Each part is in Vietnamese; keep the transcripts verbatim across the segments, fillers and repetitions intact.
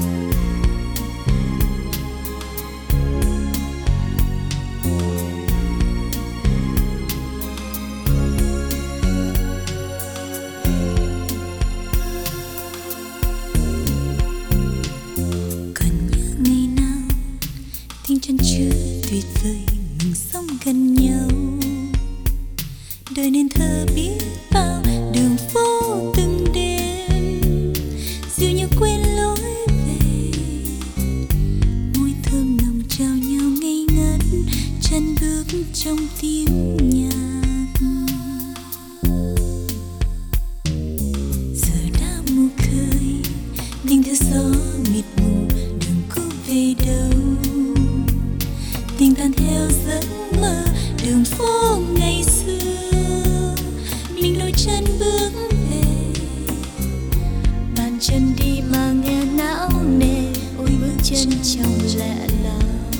Chân chưa tuyệt vời mình sống gần nhau, đời nên thơ biết bao đường phố từng đêm dịu như quên lối về, môi thơm nồng trao nhau ngây ngất chân bước trong tiếng nhạc. Giờ đã mù khơi tình theo gió mịt mù, đường cũ về đâu tình tan theo giấc mơ đường phố ngày xưa. Mình đôi chân bước về, bàn chân đi mà nghe não nề, ôi bước chân trong lạ làng.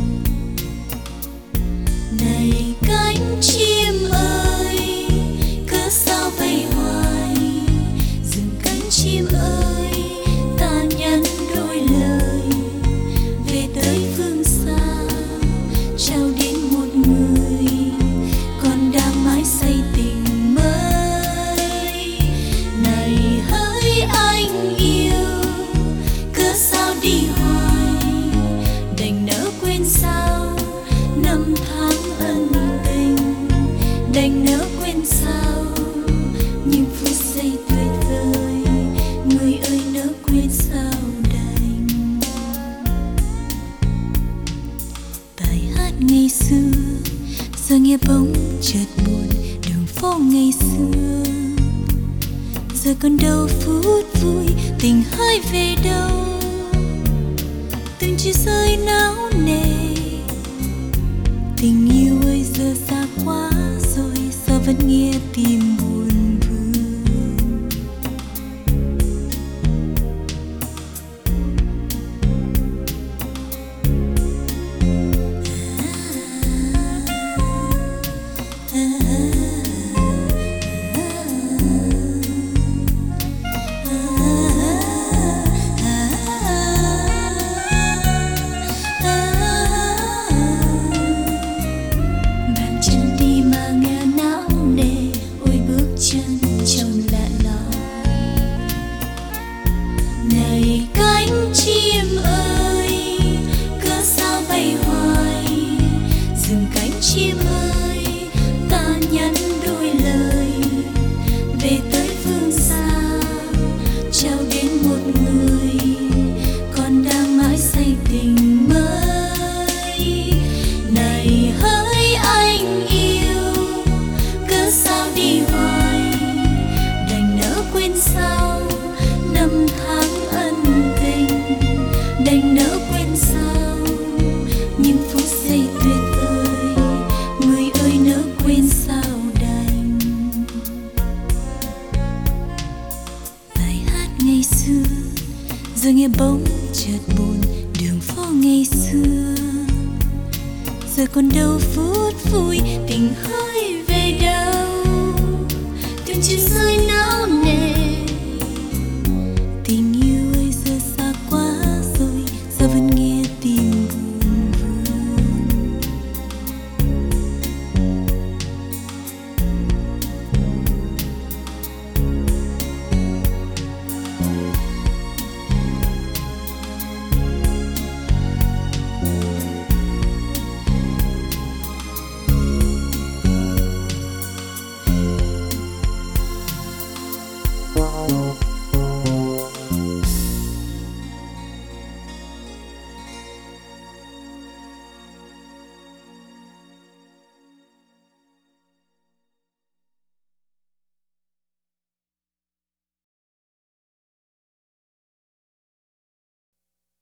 Này cánh chim ơi, cớ sao bay hoài, dừng cánh chim ơi, ta nhắn đôi lời về tới phương xa, trao đến một người còn đang mãi say tình mới. Này hỡi anh yêu, cớ sao đi hoài, đành nỡ quên sao năm tháng ân tình, đành nỡ quên sao những phút giây tuyệt vời, người ơi nỡ quên sao đành. Bài hát ngày xưa giờ nghe bỗng chợt buồn, đường phố ngày xưa giờ còn đâu phút vui, tình hơi về đâu, từng chia rơi não nề. Tình yêu ơi giờ xa quá rồi, sao vẫn nghe tim buồn vương. Này cánh chim ơi, cớ sao bay hoài, dừng cánh chim ơi, ta nhắn đôi lời về tới phương xa, trao đến một người còn đang mãi say tình mới. Này hỡi anh yêu, cớ sao đi hoài, đành nỡ quên sao năm tháng ân tình, đành nỡ quên sao những phút giây tuyệt vời, người ơi nỡ quên sao đành. Bài hát ngày xưa giờ nghe bỗng chợt buồn, đường phố ngày xưa giờ còn đâu phút vui, tình hơi về đâu, từng chiều rơi